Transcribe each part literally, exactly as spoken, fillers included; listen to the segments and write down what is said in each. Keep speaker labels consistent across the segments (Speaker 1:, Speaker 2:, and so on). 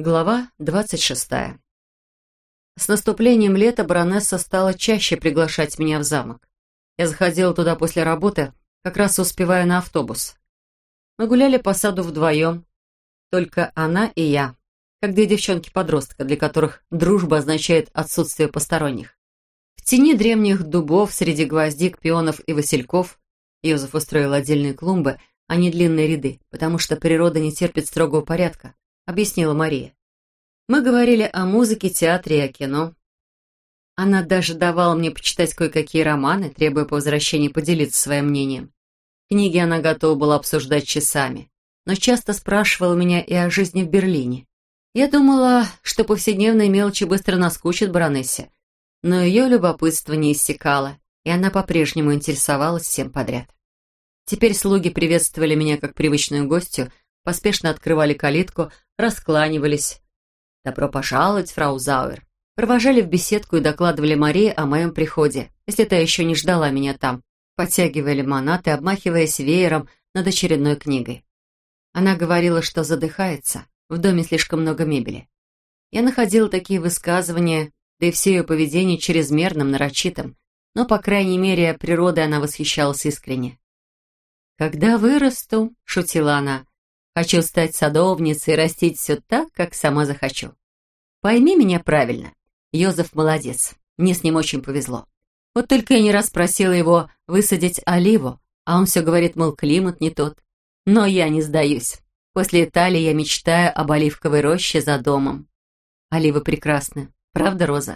Speaker 1: Глава двадцать шестая. С наступлением лета баронесса стала чаще приглашать меня в замок. Я заходила туда после работы, как раз успевая на автобус. Мы гуляли по саду вдвоем, только она и я, как две девчонки-подростка, для которых дружба означает отсутствие посторонних. В тени древних дубов, среди гвоздик, пионов и васильков Йозеф устроил отдельные клумбы, а не длинные ряды, потому что природа не терпит строгого порядка, объяснила Мария. Мы говорили о музыке, театре и о кино. Она даже давала мне почитать кое-какие романы, требуя по возвращении поделиться своим мнением. Книги она готова была обсуждать часами, но часто спрашивала меня и о жизни в Берлине. Я думала, что повседневные мелочи быстро наскучат баронессе, но ее любопытство не иссякало, и она по-прежнему интересовалась всем подряд. Теперь слуги приветствовали меня как привычную гостью, поспешно открывали калитку, раскланивались. «Добро пожаловать, фрау Зауэр!» Провожали в беседку и докладывали Марии о моем приходе, если та еще не ждала меня там, подтягивая лимонад и обмахиваясь веером над очередной книгой. Она говорила, что задыхается, в доме слишком много мебели. Я находила такие высказывания, да и все ее поведение чрезмерным, нарочитым, но, по крайней мере, природой она восхищалась искренне. «Когда вырасту», — шутила она, — «хочу стать садовницей и растить все так, как сама захочу. Пойми меня правильно, Йозеф молодец, мне с ним очень повезло. Вот только я не раз просила его высадить оливу, а он все говорит, мол, климат не тот. Но я не сдаюсь. После Италии я мечтаю об оливковой роще за домом. Оливы прекрасны, правда, Роза?»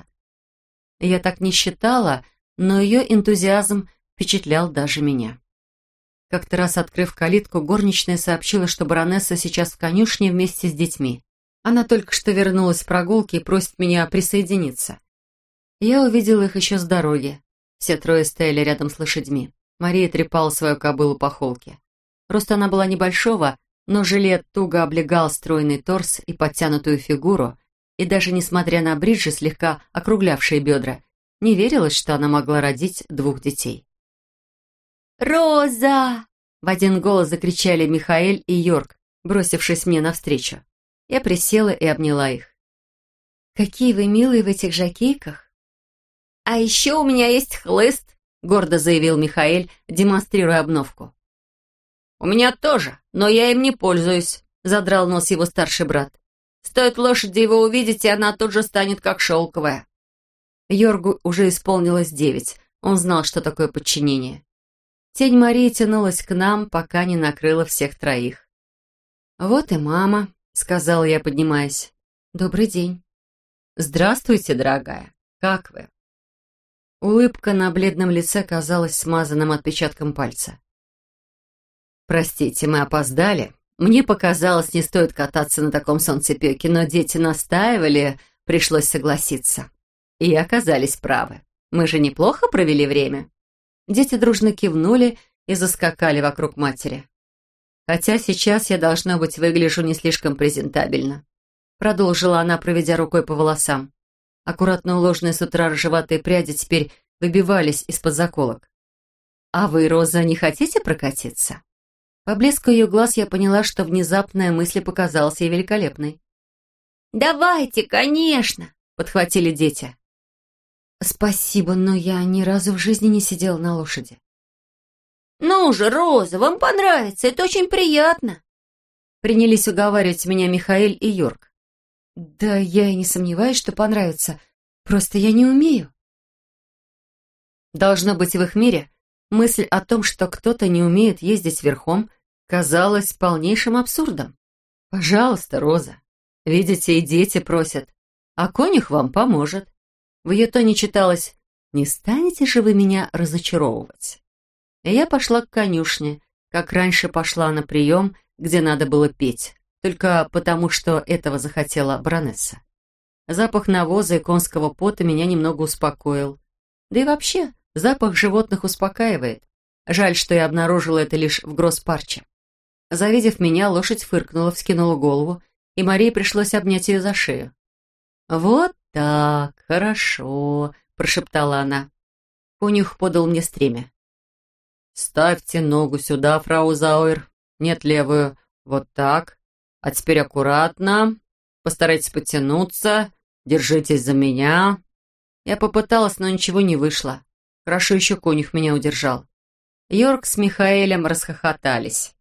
Speaker 1: Я так не считала, но ее энтузиазм впечатлял даже меня. Как-то раз, открыв калитку, горничная сообщила, что баронесса сейчас в конюшне вместе с детьми. Она только что вернулась с прогулки и просит меня присоединиться. Я увидела их еще с дороги. Все трое стояли рядом с лошадьми. Мария трепала свою кобылу по холке. Рост она была небольшого, но жилет туго облегал стройный торс и подтянутую фигуру, и даже несмотря на бриджи, слегка округлявшие бедра, не верилось, что она могла родить двух детей. «Роза!» — в один голос закричали Михаэль и Йорк, бросившись мне навстречу. Я присела и обняла их. «Какие вы милые в этих жакейках!» «А еще у меня есть хлыст!» — гордо заявил Михаэль, демонстрируя обновку. «У меня тоже, но я им не пользуюсь», — задрал нос его старший брат. «Стоит лошади его увидеть, и она тут же станет как шелковая». Йоргу уже исполнилось девять, он знал, что такое подчинение. Тень Марии тянулась к нам, пока не накрыла всех троих. «Вот и мама», — сказала я, поднимаясь. «Добрый день». «Здравствуйте, дорогая. Как вы?» Улыбка на бледном лице казалась смазанным отпечатком пальца. «Простите, мы опоздали. Мне показалось, не стоит кататься на таком солнцепеке, но дети настаивали, пришлось согласиться. И оказались правы. Мы же неплохо провели время». Дети дружно кивнули и заскакали вокруг матери. «Хотя сейчас я, должно быть, выгляжу не слишком презентабельно», продолжила она, проведя рукой по волосам. Аккуратно уложенные с утра рыжеватые пряди теперь выбивались из-под заколок. «А вы, Роза, не хотите прокатиться?» По блеску ее глаз я поняла, что внезапная мысль показалась ей великолепной. «Давайте, конечно!» — подхватили дети. «Спасибо, но я ни разу в жизни не сидела на лошади». «Ну же, Роза, вам понравится, это очень приятно!» Принялись уговаривать меня Михаэль и Йорк. «Да я и не сомневаюсь, что понравится, просто я не умею». Должно быть, в их мире мысль о том, что кто-то не умеет ездить верхом, казалась полнейшим абсурдом. «Пожалуйста, Роза, видите, и дети просят, а конюх вам поможет». В ее тоне читалось: «Не станете же вы меня разочаровывать?» И я пошла к конюшне, как раньше пошла на прием, где надо было петь, только потому, что этого захотела баронесса. Запах навоза и конского пота меня немного успокоил. Да и вообще, запах животных успокаивает. Жаль, что я обнаружила это лишь в Гросс-Парче. Завидев меня, лошадь фыркнула, вскинула голову, и Марии пришлось обнять ее за шею. «Вот так, хорошо», — прошептала она. Конюх подал мне стремя. «Ставьте ногу сюда, фрау Зауэр. Нет, левую. Вот так. А теперь аккуратно. Постарайтесь подтянуться, держитесь за меня». Я попыталась, но ничего не вышло. Хорошо еще конюх меня удержал. Йорк с Михаэлем расхохотались.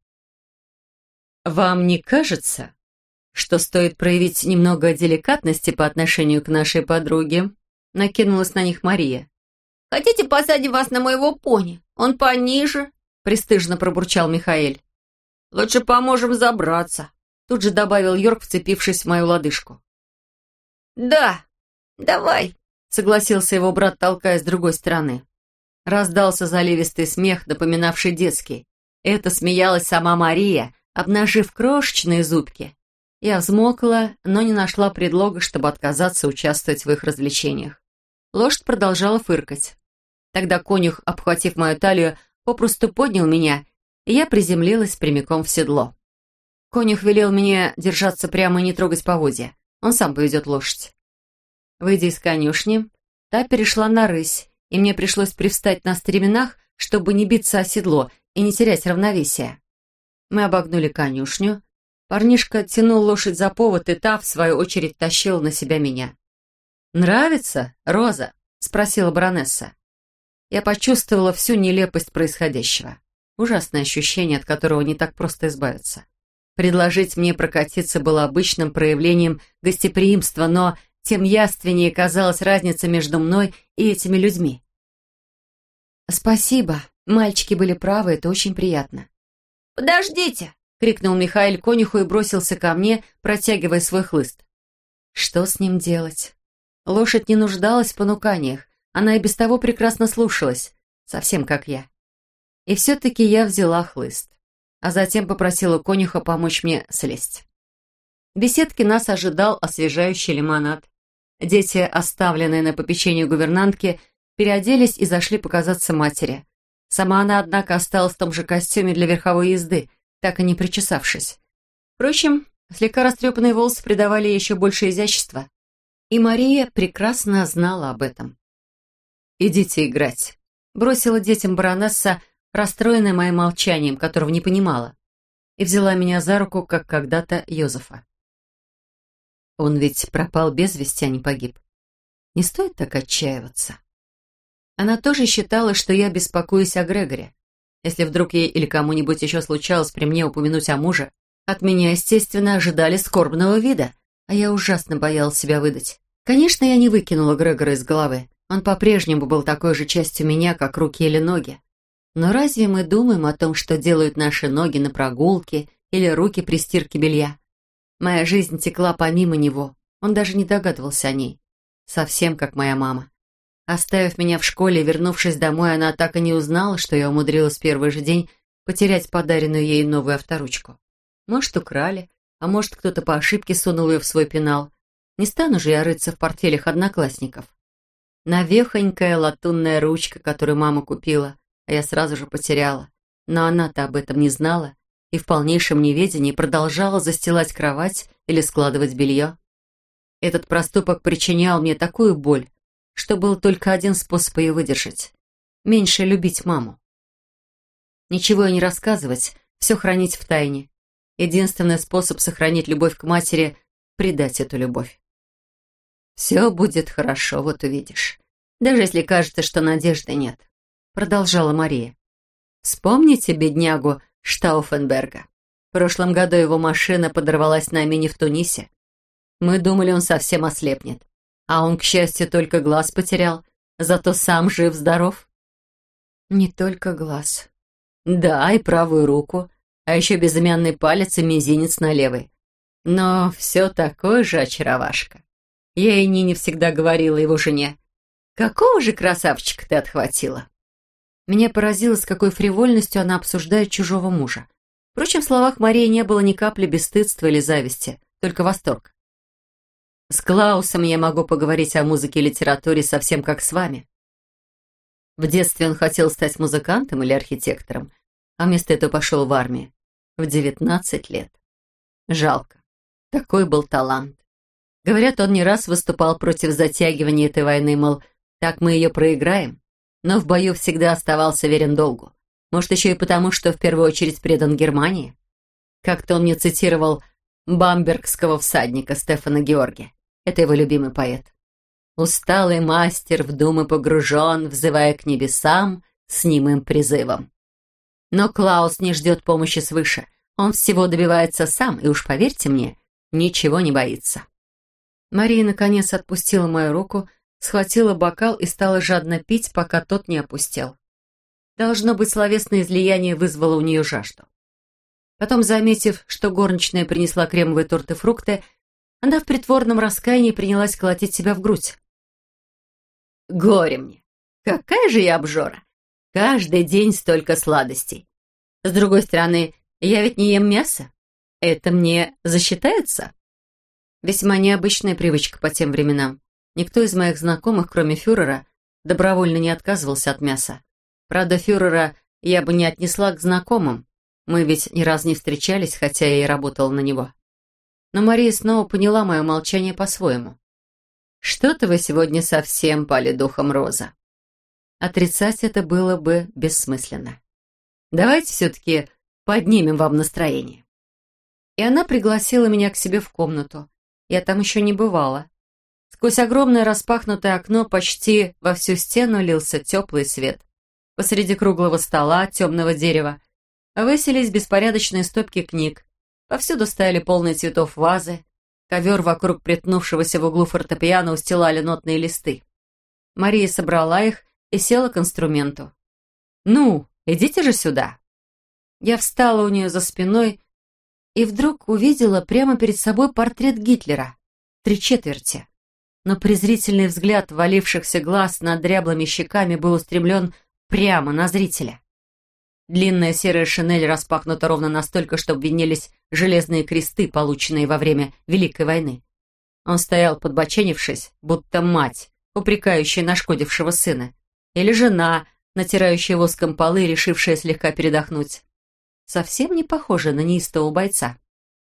Speaker 1: «Вам не кажется, что стоит проявить немного деликатности по отношению к нашей подруге?» Накинулась на них Мария.
Speaker 2: «Хотите, посадим вас на моего пони? Он пониже», — престижно пробурчал Михаэль.
Speaker 1: «Лучше поможем забраться», — тут же добавил Йорк, вцепившись в мою лодыжку.
Speaker 2: «Да, давай»,
Speaker 1: — согласился его брат, толкая с другой стороны. Раздался заливистый смех, напоминавший детский. Это смеялась сама Мария, обнажив крошечные зубки. Я взмокла, но не нашла предлога, чтобы отказаться участвовать в их развлечениях. Лошадь продолжала фыркать. Тогда конюх, обхватив мою талию, попросту поднял меня, и я приземлилась прямиком в седло. Конюх велел мне держаться прямо и не трогать поводья. Он сам поведет лошадь. Выйдя из конюшни, та перешла на рысь, и мне пришлось привстать на стременах, чтобы не биться о седло и не терять равновесия. Мы обогнули конюшню. Парнишка тянул лошадь за повод, и та, в свою очередь, тащила на себя меня. «Нравится, Роза?» — спросила баронесса. Я почувствовала всю нелепость происходящего. Ужасное ощущение, от которого не так просто избавиться. Предложить мне прокатиться было обычным проявлением гостеприимства, но тем явственнее казалась разница между мной и этими людьми. «Спасибо. Мальчики были правы, это очень приятно».
Speaker 2: «Подождите!»
Speaker 1: — крикнул Михаэль конюху и бросился ко мне, протягивая свой хлыст. Что с ним делать? Лошадь не нуждалась в понуканиях, она и без того прекрасно слушалась, совсем как я. И все-таки я взяла хлыст, а затем попросила конюха помочь мне слезть. В беседке нас ожидал освежающий лимонад. Дети, оставленные на попечении гувернантки, переоделись и зашли показаться матери. Сама она, однако, осталась в том же костюме для верховой езды, так и не причесавшись. Впрочем, слегка растрепанные волосы придавали ей еще больше изящества. И Мария прекрасно знала об этом. «Идите играть», — бросила детям баронесса, расстроенная моим молчанием, которого не понимала, и взяла меня за руку, как когда-то Йозефа. Он ведь пропал без вести, а не погиб. Не стоит так отчаиваться. Она тоже считала, что я беспокоюсь о Грегоре. Если вдруг ей или кому-нибудь еще случалось при мне упомянуть о муже, от меня, естественно, ожидали скорбного вида, а я ужасно боялась себя выдать. Конечно, я не выкинула Грегора из головы. Он по-прежнему был такой же частью меня, как руки или ноги. Но разве мы думаем о том, что делают наши ноги на прогулке или руки при стирке белья? Моя жизнь текла помимо него, он даже не догадывался о ней. Совсем как моя мама. Оставив меня в школе и вернувшись домой, она так и не узнала, что я умудрилась в первый же день потерять подаренную ей новую авторучку. Может, украли, а может, кто-то по ошибке сунул ее в свой пенал. Не стану же я рыться в портфелях одноклассников. Навехонькая латунная ручка, которую мама купила, а я сразу же потеряла. Но она-то об этом не знала и в полнейшем неведении продолжала застилать кровать или складывать белье. Этот проступок причинял мне такую боль, что был только один способ ее выдержать — меньше любить маму. Ничего ей не рассказывать, все хранить в тайне. Единственный способ сохранить любовь к матери — предать эту любовь. «Все будет хорошо, вот увидишь. Даже если кажется, что надежды нет», — продолжала Мария. «Вспомните беднягу Штауфенберга. В прошлом году его машина подорвалась на мине в Тунисе. Мы думали, он совсем ослепнет. А он, к счастью, только глаз потерял, зато сам жив-здоров». «Не только глаз». «Да, и правую руку, а еще безымянный палец и мизинец на левой. Но все такой же очаровашка. Я и Нине всегда говорила его жене: какого же красавчика ты отхватила?» Меня поразило, с какой фривольностью она обсуждает чужого мужа. Впрочем, в словах Марии не было ни капли бесстыдства или зависти, только восторг. «С Клаусом я могу поговорить о музыке и литературе совсем как с вами. В детстве он хотел стать музыкантом или архитектором, а вместо этого пошел в армию. В девятнадцать лет. Жалко. Такой был талант. Говорят, он не раз выступал против затягивания этой войны, мол, так мы ее проиграем, но в бою всегда оставался верен долгу. Может, еще и потому, что в первую очередь предан Германии. Как-то он мне цитировал бамбергского всадника Стефана Георги. Это его любимый поэт. «Усталый мастер в думы погружен, взывая к небесам с немым призывом». Но Клаус не ждет помощи свыше. Он всего добивается сам, и уж поверьте мне, ничего не боится. Мария, наконец, отпустила мою руку, схватила бокал и стала жадно пить, пока тот не опустел. Должно быть, словесное излияние вызвало у нее жажду. Потом, заметив, что горничная принесла кремовые торты и фрукты, она в притворном раскаянии принялась колотить себя в грудь. «Горе мне! Какая же я обжора! Каждый день столько сладостей! С другой стороны, я ведь не ем мясо. Это мне засчитается?» Весьма необычная привычка по тем временам. Никто из моих знакомых, кроме фюрера, добровольно не отказывался от мяса. Правда, фюрера я бы не отнесла к знакомым. Мы ведь ни разу не встречались, хотя я и работала на него. Но Мария снова поняла мое молчание по-своему. «Что-то вы сегодня совсем пали духом, Роза». Отрицать это было бы бессмысленно. «Давайте все-таки поднимем вам настроение». И она пригласила меня к себе в комнату. Я там еще не бывала. Сквозь огромное распахнутое окно почти во всю стену лился теплый свет. Посреди круглого стола темного дерева высились беспорядочные стопки книг. Повсюду стояли полные цветов вазы. Ковер вокруг притнувшегося в углу фортепиано устилали нотные листы. Мария собрала их и села к инструменту. «Ну, идите же сюда!» Я встала у нее за спиной и вдруг увидела прямо перед собой портрет Гитлера, три четверти. Но презрительный взгляд валившихся глаз над дряблыми щеками был устремлен прямо на зрителя. Длинная серая шинель распахнута ровно настолько, чтобы виднелись железные кресты, полученные во время Великой войны. Он стоял, подбоченившись, будто мать, упрекающая нашкодившего сына, или жена, натирающая воском полы, решившая слегка передохнуть. Совсем не похоже на неистового бойца.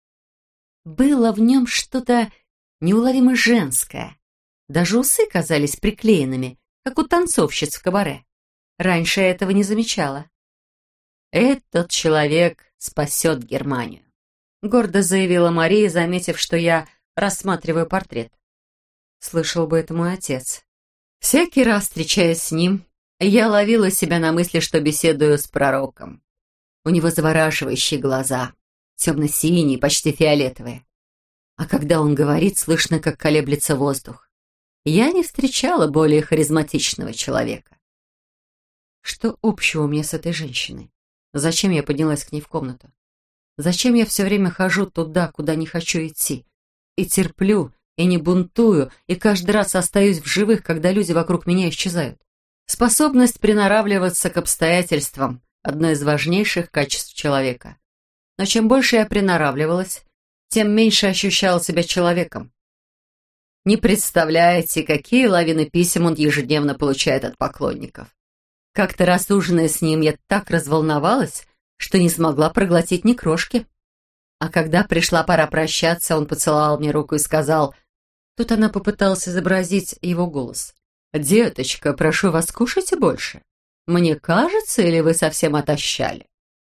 Speaker 1: Было в нем что-то неуловимо женское. Даже усы казались приклеенными, как у танцовщиц в кабаре. Раньше я этого не замечала. «Этот человек спасет Германию», — гордо заявила Мария, заметив, что я рассматриваю портрет. Слышал бы это мой отец. Всякий раз, встречаясь с ним, я ловила себя на мысли, что беседую с пророком. У него завораживающие глаза, темно-синие, почти фиолетовые. А когда он говорит, слышно, как колеблется воздух. Я не встречала более харизматичного человека. Что общего у меня с этой женщиной? Зачем я поднялась к ней в комнату? Зачем я все время хожу туда, куда не хочу идти? И терплю, и не бунтую, и каждый раз остаюсь в живых, когда люди вокруг меня исчезают. Способность приноравливаться к обстоятельствам — одно из важнейших качеств человека. Но чем больше я приноравливалась, тем меньше ощущала себя человеком. Не представляете, какие лавины писем он ежедневно получает от поклонников. Как-то раз ужиная с ним, я так разволновалась, что не смогла проглотить ни крошки. А когда пришла пора прощаться, он поцеловал мне руку и сказал... Тут она попыталась изобразить его голос. «Деточка, прошу вас, кушайте больше. Мне кажется, или вы совсем отощали?»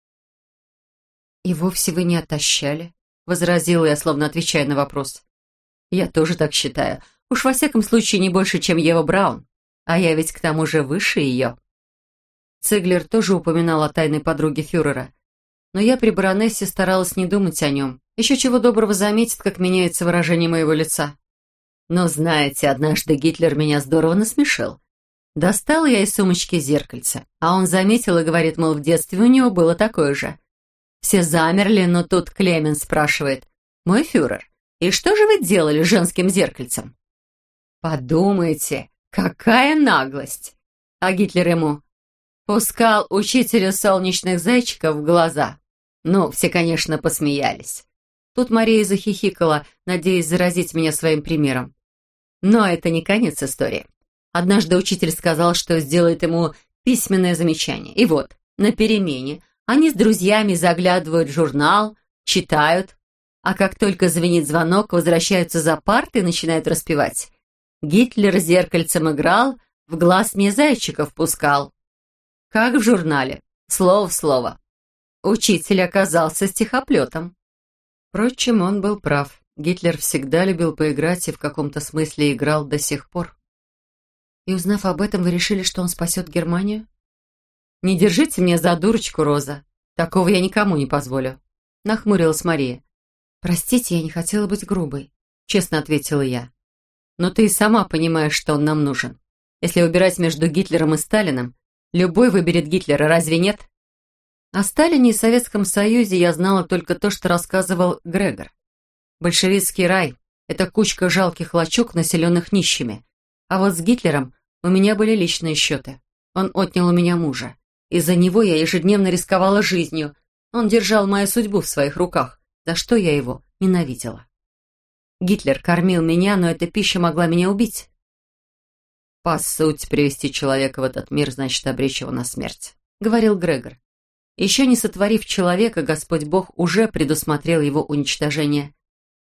Speaker 1: «И вовсе вы не отощали», — возразила я, словно отвечая на вопрос. «Я тоже так считаю. Уж во всяком случае не больше, чем Ева Браун. А я ведь к тому же выше ее». Циглер тоже упоминал о тайной подруге фюрера. Но я при баронессе старалась не думать о нем. Еще чего доброго заметит, как меняется выражение моего лица. Но, знаете, однажды Гитлер меня здорово насмешил. Достала я из сумочки зеркальце, а он заметил и говорит, мол, в детстве у него было такое же. Все замерли, но тут Клемен спрашивает: «Мой фюрер, и что же вы делали с женским зеркальцем?» Подумайте, какая наглость! А Гитлер ему: «Пускал учителю солнечных зайчиков в глаза». Ну, все, конечно, посмеялись. Тут Мария захихикала, надеясь заразить меня своим примером. Но это не конец истории. Однажды учитель сказал, что сделает ему письменное замечание. И вот, на перемене они с друзьями заглядывают в журнал, читают, а как только звенит звонок, возвращаются за парты и начинают распевать. Гитлер зеркальцем играл, в глаз мне зайчиков пускал. Как в журнале, слово в слово. Учитель оказался стихоплетом. Впрочем, он был прав. Гитлер всегда любил поиграть и в каком-то смысле играл до сих пор. И узнав об этом, вы решили, что он спасет Германию? Не держите меня за дурочку, Роза. Такого я никому не позволю. Нахмурилась Мария. Простите, я не хотела быть грубой, честно ответила я. Но ты и сама понимаешь, что он нам нужен. Если выбирать между Гитлером и Сталиным, любой выберет Гитлера, разве нет? О Сталине и Советском Союзе я знала только то, что рассказывал Грегор. Большевистский рай – это кучка жалких лачуг, населенных нищими. А вот с Гитлером у меня были личные счеты. Он отнял у меня мужа. Из-за него я ежедневно рисковала жизнью. Он держал мою судьбу в своих руках, за что я его ненавидела. Гитлер кормил меня, но эта пища могла меня убить. «По сути, привести человека в этот мир значит обречь его на смерть», — говорил Грегор. Еще не сотворив человека, Господь Бог уже предусмотрел его уничтожение.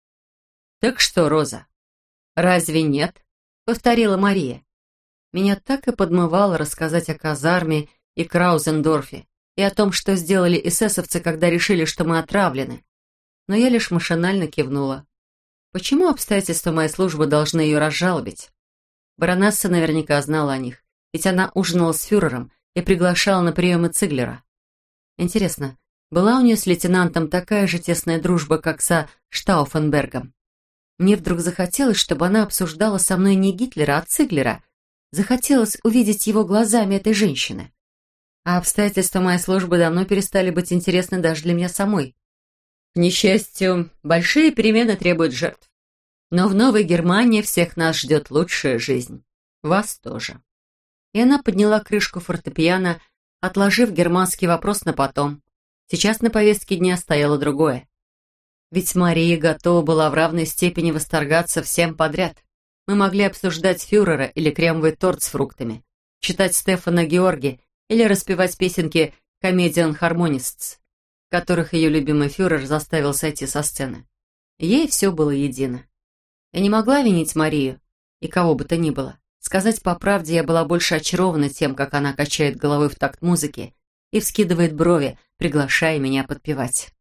Speaker 1: «Так что, Роза, разве нет?» — повторила Мария. Меня так и подмывало рассказать о казарме и Краузендорфе, и о том, что сделали эсэсовцы, когда решили, что мы отравлены. Но я лишь машинально кивнула. Почему обстоятельства моей службы должны ее разжалобить? Баронесса наверняка знала о них, ведь она ужинала с фюрером и приглашала на приемы Циглера. Интересно, была у нее с лейтенантом такая же тесная дружба, как со Штауфенбергом? Мне вдруг захотелось, чтобы она обсуждала со мной не Гитлера, а Циглера. Захотелось увидеть его глазами этой женщины. А обстоятельства моей службы давно перестали быть интересны даже для меня самой. К несчастью, большие перемены требуют жертв. Но в Новой Германии всех нас ждет лучшая жизнь. Вас тоже. И она подняла крышку фортепиано, отложив германский вопрос на потом. Сейчас на повестке дня стояло другое. Ведь Мария готова была в равной степени восторгаться всем подряд. Мы могли обсуждать фюрера или кремовый торт с фруктами, читать Стефана Георги или распевать песенки «Comedian Harmonists», которых ее любимый фюрер заставил сойти со сцены. Ей все было едино. Я не могла винить Марию, и кого бы то ни было. Сказать по правде, я была больше очарована тем, как она качает головой в такт музыки и вскидывает брови, приглашая меня подпевать.